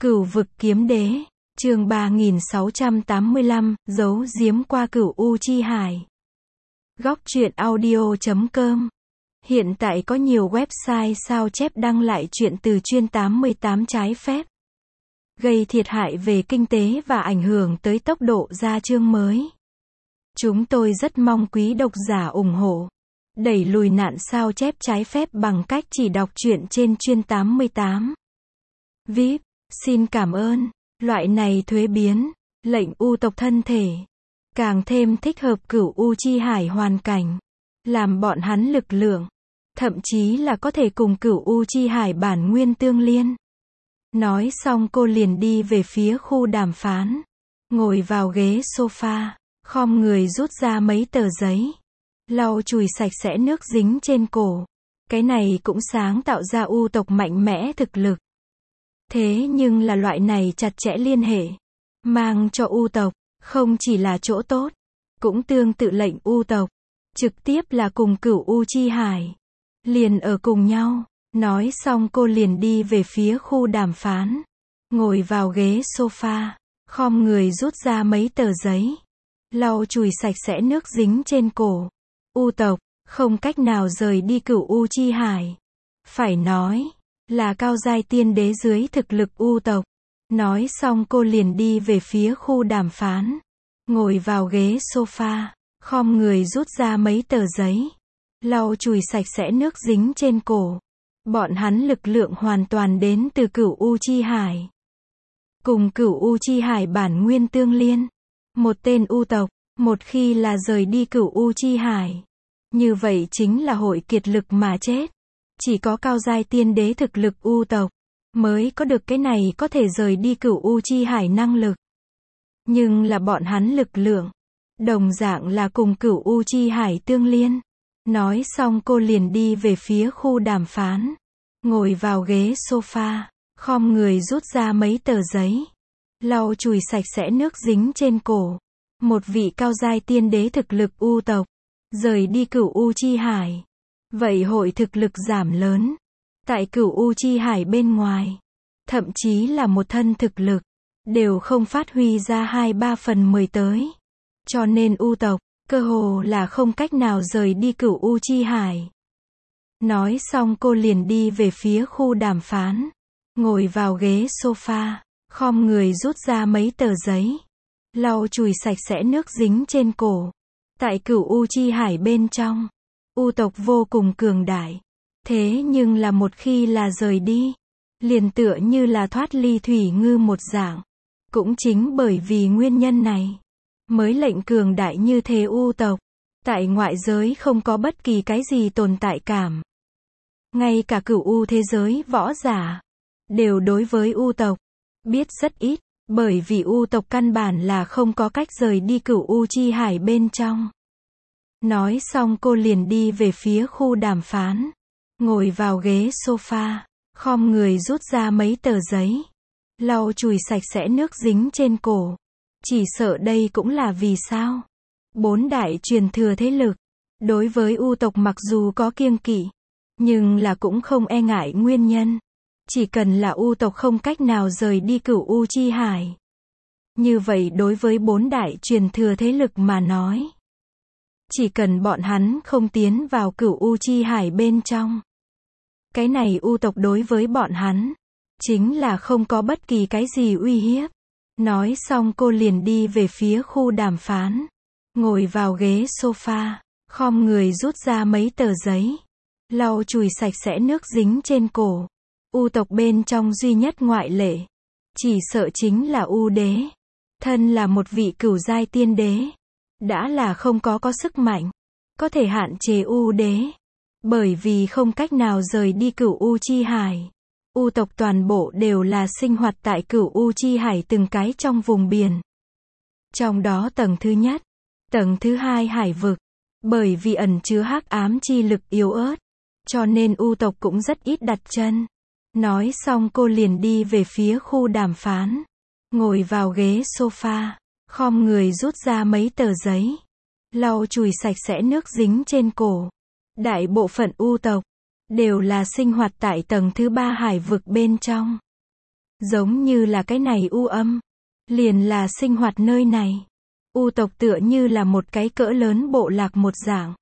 Cửu vực kiếm đế, chương 3685, giấu giếm qua Cửu U Chi Hải. Góc truyện audio.com. Hiện tại có nhiều website sao chép đăng lại truyện từ chuyên 88 trái phép, gây thiệt hại về kinh tế và ảnh hưởng tới tốc độ ra chương mới. Chúng tôi rất mong quý độc giả ủng hộ, đẩy lùi nạn sao chép trái phép bằng cách chỉ đọc truyện trên chuyên 88. VIP, xin cảm ơn. Loại này thuế biến, lệnh U tộc thân thể, càng thêm thích hợp Cửu U Chi Hải hoàn cảnh, làm bọn hắn lực lượng, thậm chí là có thể cùng Cửu U Chi Hải bản nguyên tương liên. Nói xong cô liền đi về phía khu đàm phán, ngồi vào ghế sofa, khom người rút ra mấy tờ giấy, lau chùi sạch sẽ nước dính trên cổ. Cái này cũng sáng tạo ra U tộc mạnh mẽ thực lực. Thế nhưng là loại này chặt chẽ liên hệ, mang cho U tộc, không chỉ là chỗ tốt, cũng tương tự lệnh U tộc, trực tiếp là cùng Cửu U Chi Hải, liền ở cùng nhau. Nói xong cô liền đi về phía khu đàm phán, ngồi vào ghế sofa, khom người rút ra mấy tờ giấy, lau chùi sạch sẽ nước dính trên cổ. U tộc, không cách nào rời đi Cửu U Chi Hải. Phải nói, là cao giai tiên đế dưới thực lực U tộc. Nói xong cô liền đi về phía khu đàm phán, ngồi vào ghế sofa, khom người rút ra mấy tờ giấy, lau chùi sạch sẽ nước dính trên cổ. Bọn hắn lực lượng hoàn toàn đến từ Cửu U Chi Hải, cùng Cửu U Chi Hải bản nguyên tương liên. Một tên U tộc, một khi là rời đi Cửu U Chi Hải, như vậy chính là hội kiệt lực mà chết. Chỉ có cao giai tiên đế thực lực U tộc mới có được cái này có thể rời đi Cửu U Chi Hải năng lực. Nhưng là bọn hắn lực lượng, đồng dạng là cùng Cửu U Chi Hải tương liên. Nói xong cô liền đi về phía khu đàm phán, ngồi vào ghế sofa, khom người rút ra mấy tờ giấy, lau chùi sạch sẽ nước dính trên cổ. Một vị cao giai tiên đế thực lực U tộc, rời đi Cửu U Chi Hải, vậy hội thực lực giảm lớn. Tại Cửu U Chi Hải bên ngoài, thậm chí là một thân thực lực, đều không phát huy ra 2/3 tới. Cho nên U tộc, cơ hồ là không cách nào rời đi Cửu U Chi Hải. Nói xong cô liền đi về phía khu đàm phán, ngồi vào ghế sofa, khom người rút ra mấy tờ giấy, lau chùi sạch sẽ nước dính trên cổ. Tại Cửu U Chi Hải bên trong, U tộc vô cùng cường đại. Thế nhưng là một khi là rời đi, liền tựa như là thoát ly thủy ngư một dạng. Cũng chính bởi vì nguyên nhân này, mới lệnh cường đại như thế U tộc. Tại ngoại giới không có bất kỳ cái gì tồn tại cảm. Ngay cả Cửu U thế giới võ giả, đều đối với U tộc biết rất ít, bởi vì U tộc căn bản là không có cách rời đi Cửu U Chi Hải bên trong. Nói xong cô liền đi về phía khu đàm phán, ngồi vào ghế sofa, khom người rút ra mấy tờ giấy, lau chùi sạch sẽ nước dính trên cổ. Chỉ sợ đây cũng là vì sao 4 đại truyền thừa thế lực, đối với U tộc mặc dù có kiêng kỵ, nhưng là cũng không e ngại nguyên nhân. Chỉ cần là U tộc không cách nào rời đi Cửu U Chi Hải, như vậy đối với 4 đại truyền thừa thế lực mà nói, chỉ cần bọn hắn không tiến vào Cửu U Chi Hải bên trong, cái này U tộc đối với bọn hắn, chính là không có bất kỳ cái gì uy hiếp. Nói xong cô liền đi về phía khu đàm phán, ngồi vào ghế sofa, khom người rút ra mấy tờ giấy, lau chùi sạch sẽ nước dính trên cổ. U tộc bên trong duy nhất ngoại lệ, chỉ sợ chính là U đế. Thân là một vị cửu giai tiên đế, đã là không có sức mạnh, có thể hạn chế U đế. Bởi vì không cách nào rời đi Cửu U Chi Hải. U tộc toàn bộ đều là sinh hoạt tại Cửu U Chi Hải từng cái trong vùng biển. Trong đó tầng thứ nhất, tầng thứ hai hải vực, bởi vì ẩn chứa hắc ám chi lực yếu ớt, cho nên U tộc cũng rất ít đặt chân. Nói xong cô liền đi về phía khu đàm phán, ngồi vào ghế sofa, khom người rút ra mấy tờ giấy, lau chùi sạch sẽ nước dính trên cổ. Đại bộ phận U tộc đều là sinh hoạt tại tầng thứ 3 hải vực bên trong. Giống như là cái này U âm, liền là sinh hoạt nơi này. U tộc tựa như là một cái cỡ lớn bộ lạc một dạng.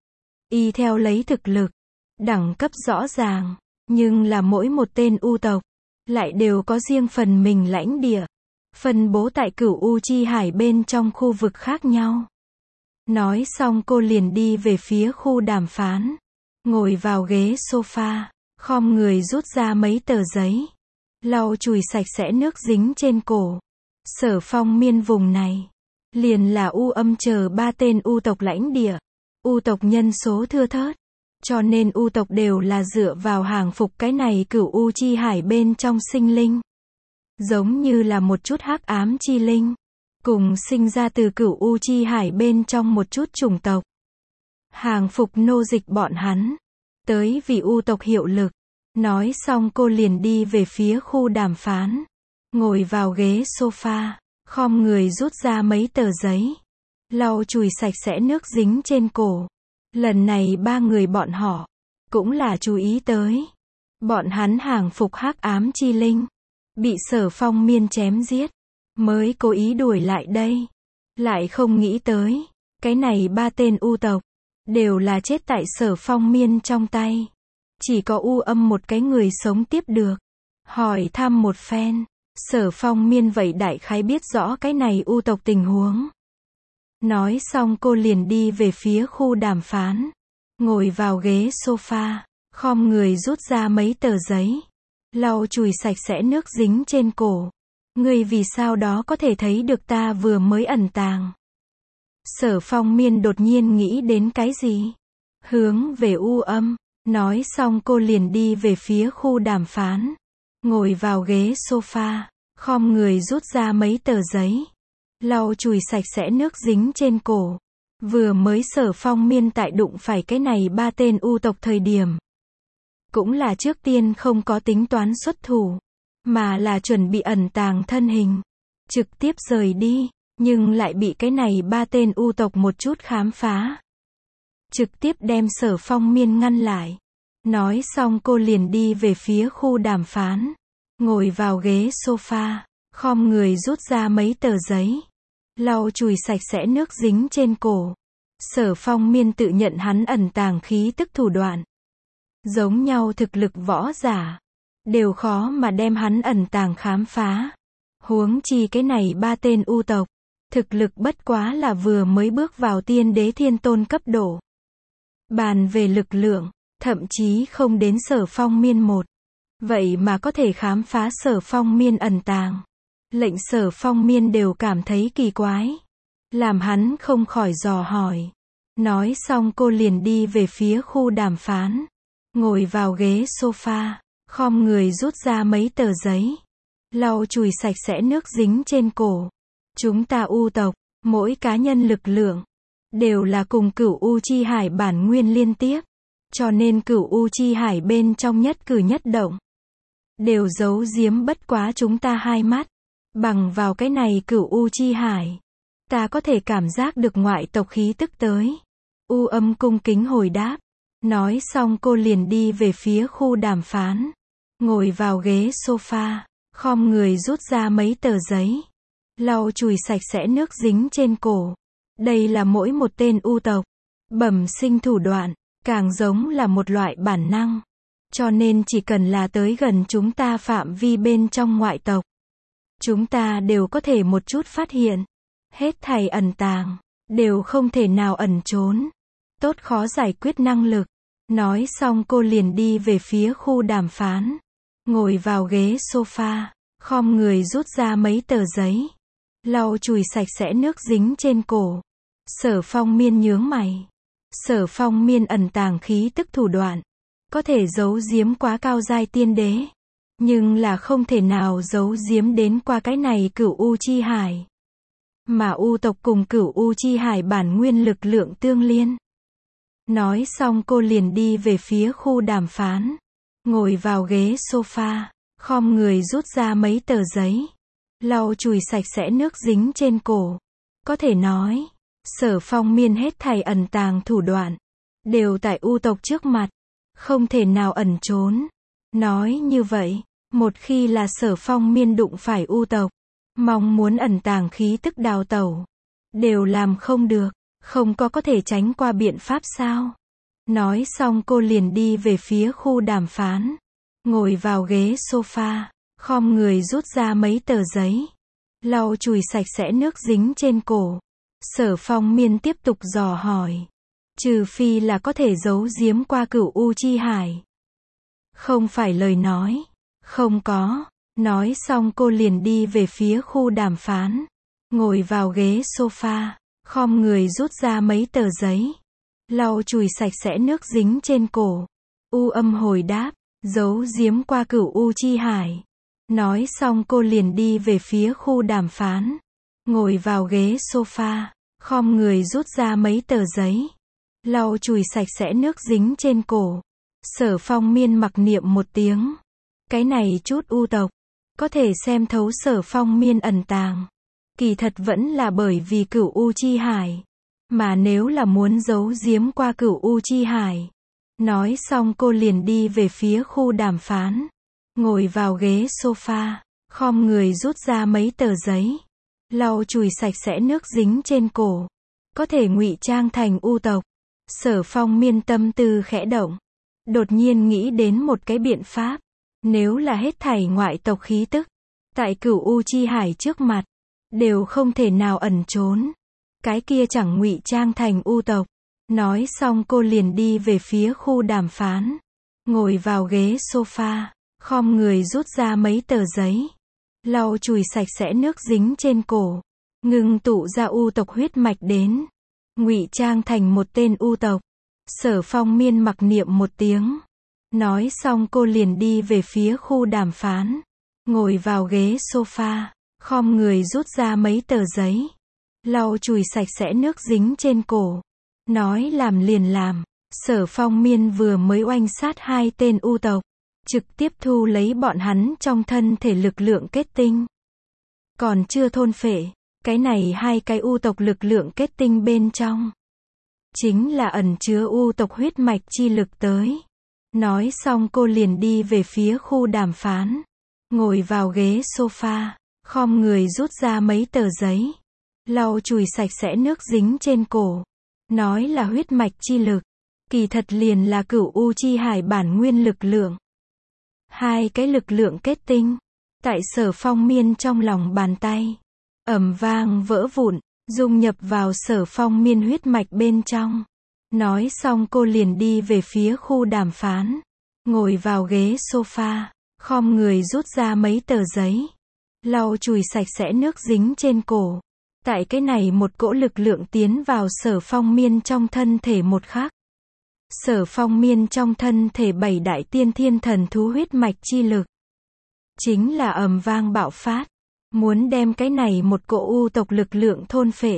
Y theo lấy thực lực, đẳng cấp rõ ràng, nhưng là mỗi một tên U tộc, lại đều có riêng phần mình lãnh địa, phân bố tại Cửu U Chi Hải bên trong khu vực khác nhau. Nói xong cô liền đi về phía khu đàm phán, ngồi vào ghế sofa, khom người rút ra mấy tờ giấy, lau chùi sạch sẽ nước dính trên cổ. Sở Phong Miên vùng này, liền là U âm chờ 3 tên U tộc lãnh địa. U tộc nhân số thưa thớt, cho nên U tộc đều là dựa vào hàng phục cái này Cửu U Chi Hải bên trong sinh linh. Giống như là một chút hắc ám chi linh, cùng sinh ra từ Cửu U Chi Hải bên trong một chút chủng tộc. Hàng phục nô dịch bọn hắn, tới vì U tộc hiệu lực. Nói xong cô liền đi về phía khu đàm phán, ngồi vào ghế sofa, khom người rút ra mấy tờ giấy, lau chùi sạch sẽ nước dính trên cổ. Lần này 3 người bọn họ, cũng là chú ý tới. Bọn hắn hàng phục hắc ám chi linh, bị Sở Phong Miên chém giết, mới cố ý đuổi lại đây. Lại không nghĩ tới, cái này 3 tên U tộc, đều là chết tại Sở Phong Miên trong tay. Chỉ có U âm một cái người sống tiếp được. Hỏi thăm một phen, Sở Phong Miên vậy đại khái biết rõ cái này U tộc tình huống. Nói xong cô liền đi về phía khu đàm phán, ngồi vào ghế sofa, khom người rút ra mấy tờ giấy, lau chùi sạch sẽ nước dính trên cổ. Ngươi vì sao đó có thể thấy được ta vừa mới ẩn tàng? Sở Phong Miên đột nhiên nghĩ đến cái gì? Hướng về U âm. Nói xong cô liền đi về phía khu đàm phán, ngồi vào ghế sofa, khom người rút ra mấy tờ giấy, lau chùi sạch sẽ nước dính trên cổ. Vừa mới Sở Phong Miên tại đụng phải cái này 3 tên U tộc thời điểm, cũng là trước tiên không có tính toán xuất thủ, mà là chuẩn bị ẩn tàng thân hình, trực tiếp rời đi, nhưng lại bị cái này 3 tên U tộc một chút khám phá. Trực tiếp đem Sở Phong Miên ngăn lại. Nói xong cô liền đi về phía khu đàm phán, ngồi vào ghế sofa, khom người rút ra mấy tờ giấy, lau chùi sạch sẽ nước dính trên cổ. Sở Phong Miên tự nhận hắn ẩn tàng khí tức thủ đoạn, giống nhau thực lực võ giả, đều khó mà đem hắn ẩn tàng khám phá. Huống chi cái này 3 tên U tộc, thực lực bất quá là vừa mới bước vào tiên đế thiên tôn cấp độ. Bàn về lực lượng, thậm chí không đến Sở Phong Miên một. Vậy mà có thể khám phá Sở Phong Miên ẩn tàng. Lệnh Sở Phong Miên đều cảm thấy kỳ quái. Làm hắn không khỏi dò hỏi. Nói xong cô liền đi về phía khu đàm phán, ngồi vào ghế sofa, khom người rút ra mấy tờ giấy, lau chùi sạch sẽ nước dính trên cổ. Chúng ta U tộc, mỗi cá nhân lực lượng, đều là cùng Cửu U Chi Hải bản nguyên liên tiếp. Cho nên Cửu U Chi Hải bên trong nhất cử nhất động, đều giấu giếm bất quá chúng ta hai mắt. Bằng vào cái này Cửu U Chi Hải, ta có thể cảm giác được ngoại tộc khí tức tới. U âm cung kính hồi đáp. Nói xong cô liền đi về phía khu đàm phán, ngồi vào ghế sofa, khom người rút ra mấy tờ giấy, lau chùi sạch sẽ nước dính trên cổ. Đây là mỗi một tên U tộc bẩm sinh thủ đoạn, càng giống là một loại bản năng. Cho nên chỉ cần là tới gần chúng ta phạm vi bên trong ngoại tộc, chúng ta đều có thể một chút phát hiện. Hết thảy ẩn tàng, đều không thể nào ẩn trốn. Tốt khó giải quyết năng lực. Nói xong cô liền đi về phía khu đàm phán, ngồi vào ghế sofa, khom người rút ra mấy tờ giấy, lau chùi sạch sẽ nước dính trên cổ. Sở Phong Miên nhướng mày. Sở Phong Miên ẩn tàng khí tức thủ đoạn, có thể giấu giếm quá cao giai tiên đế, nhưng là không thể nào giấu giếm đến qua cái này Cửu U Chi Hải. Mà U tộc cùng Cửu U Chi Hải bản nguyên lực lượng tương liên. Nói xong cô liền đi về phía khu đàm phán, ngồi vào ghế sofa, khom người rút ra mấy tờ giấy, lau chùi sạch sẽ nước dính trên cổ. Có thể nói, Sở Phong Miên hết thảy ẩn tàng thủ đoạn, đều tại U tộc trước mặt, không thể nào ẩn trốn. Nói như vậy, Một khi là Sở Phong Miên đụng phải u tộc, mong muốn ẩn tàng khí tức đào tẩu, đều làm không được, không có thể tránh qua biện pháp sao? Nói xong cô liền đi về phía khu đàm phán, ngồi vào ghế sofa, khom người rút ra mấy tờ giấy, lau chùi sạch sẽ nước dính trên cổ. Sở Phong Miên tiếp tục dò hỏi, trừ phi là có thể giấu giếm qua Cửu U Chi Hải. Không phải lời nói, không có. Nói xong cô liền đi về phía khu đàm phán, ngồi vào ghế sofa, khom người rút ra mấy tờ giấy, lau chùi sạch sẽ nước dính trên cổ. U âm hồi đáp, giấu giếm qua Cửu U Chi Hải. Nói xong cô liền đi về phía khu đàm phán, ngồi vào ghế sofa, khom người rút ra mấy tờ giấy, lau chùi sạch sẽ nước dính trên cổ. Sở Phong Miên mặc niệm một tiếng. Cái này chút u tộc, có thể xem thấu Sở Phong Miên ẩn tàng. Kỳ thật vẫn là bởi vì Cửu U Chi Hải. Mà nếu là muốn giấu giếm qua Cửu U Chi Hải. Nói xong cô liền đi về phía khu đàm phán, ngồi vào ghế sofa, khom người rút ra mấy tờ giấy, lau chùi sạch sẽ nước dính trên cổ. Có thể ngụy trang thành u tộc. Sở Phong Miên tâm tư khẽ động, đột nhiên nghĩ đến một cái biện pháp. Nếu là hết thảy ngoại tộc khí tức, tại Cửu U Chi Hải trước mặt, đều không thể nào ẩn trốn. Cái kia chẳng ngụy trang thành u tộc. Nói xong cô liền đi về phía khu đàm phán, ngồi vào ghế sofa, khom người rút ra mấy tờ giấy, lau chùi sạch sẽ nước dính trên cổ, ngưng tụ ra u tộc huyết mạch đến, ngụy trang thành một tên u tộc. Sở Phong Miên mặc niệm một tiếng. Nói xong cô liền đi về phía khu đàm phán, ngồi vào ghế sofa, khom người rút ra mấy tờ giấy, lau chùi sạch sẽ nước dính trên cổ. Nói làm liền làm. Sở Phong Miên vừa mới oanh sát hai tên u tộc, trực tiếp thu lấy bọn hắn trong thân thể lực lượng kết tinh. Còn chưa thôn phệ, cái này hai cái u tộc lực lượng kết tinh bên trong, chính là ẩn chứa u tộc huyết mạch chi lực tới. Nói xong cô liền đi về phía khu đàm phán, ngồi vào ghế sofa, khom người rút ra mấy tờ giấy, lau chùi sạch sẽ nước dính trên cổ. Nói là huyết mạch chi lực, kỳ thật liền là Cửu U Chi Hải bản nguyên lực lượng. Hai cái lực lượng kết tinh, tại Sở Phong Miên trong lòng bàn tay, ầm vang vỡ vụn, dung nhập vào Sở Phong Miên huyết mạch bên trong. Nói xong cô liền đi về phía khu đàm phán, ngồi vào ghế sofa, khom người rút ra mấy tờ giấy, lau chùi sạch sẽ nước dính trên cổ. Tại cái này một cỗ lực lượng tiến vào Sở Phong Miên trong thân thể một khắc, Sở Phong Miên trong thân thể 7 đại tiên thiên thần thú huyết mạch chi lực, chính là ầm vang bạo phát, muốn đem cái này một cỗ u tộc lực lượng thôn phệ.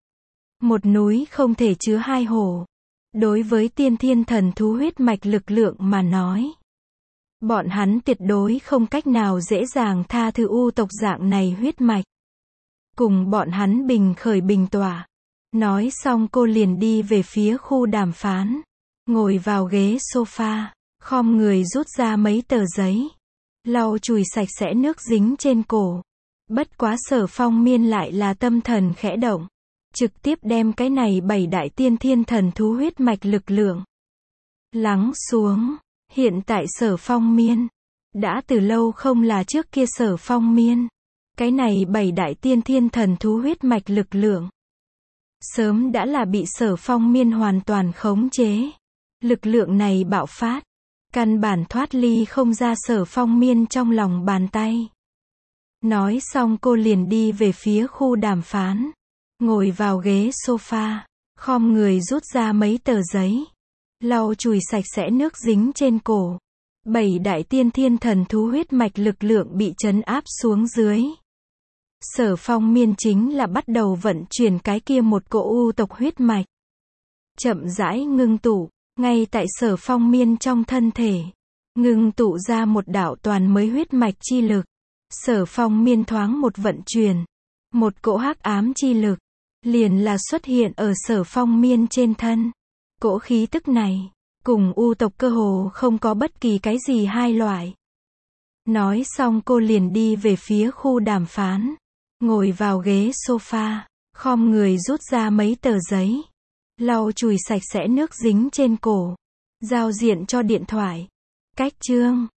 Một núi không thể chứa hai hồ. Đối với tiên thiên thần thú huyết mạch lực lượng mà nói, bọn hắn tuyệt đối không cách nào dễ dàng tha thứ u tộc dạng này huyết mạch. Cùng bọn hắn bình khởi bình tỏa. Nói xong cô liền đi về phía khu đàm phán, ngồi vào ghế sofa, khom người rút ra mấy tờ giấy, lau chùi sạch sẽ nước dính trên cổ. Bất quá Sở Phong Miên lại là tâm thần khẽ động, trực tiếp đem cái này 7 đại tiên thiên thần thú huyết mạch lực lượng lắng xuống. Hiện tại Sở Phong Miên đã từ lâu không là trước kia Sở Phong Miên. Cái này 7 đại tiên thiên thần thú huyết mạch lực lượng sớm đã là bị Sở Phong Miên hoàn toàn khống chế. Lực lượng này bạo phát, căn bản thoát ly không ra Sở Phong Miên trong lòng bàn tay. Nói xong cô liền đi về phía khu đàm phán, ngồi vào ghế sofa, khom người rút ra mấy tờ giấy, lau chùi sạch sẽ nước dính trên cổ. 7 đại tiên thiên thần thú huyết mạch lực lượng bị trấn áp xuống dưới. Sở Phong Miên chính là bắt đầu vận chuyển cái kia một cỗ u tộc huyết mạch, chậm rãi ngưng tụ, ngay tại Sở Phong Miên trong thân thể, ngưng tụ ra một đạo toàn mới huyết mạch chi lực. Sở Phong Miên thoáng một vận chuyển, một cỗ hắc ám chi lực liền là xuất hiện ở Sở Phong Miên trên thân. Cỗ khí tức này cùng u tộc cơ hồ không có bất kỳ cái gì hai loại. Nói xong cô liền đi về phía khu đàm phán. Ngồi vào ghế sofa, khom người rút ra mấy tờ giấy. Lau chùi sạch sẽ nước dính trên cổ. Giao diện cho điện thoại. Cách chương.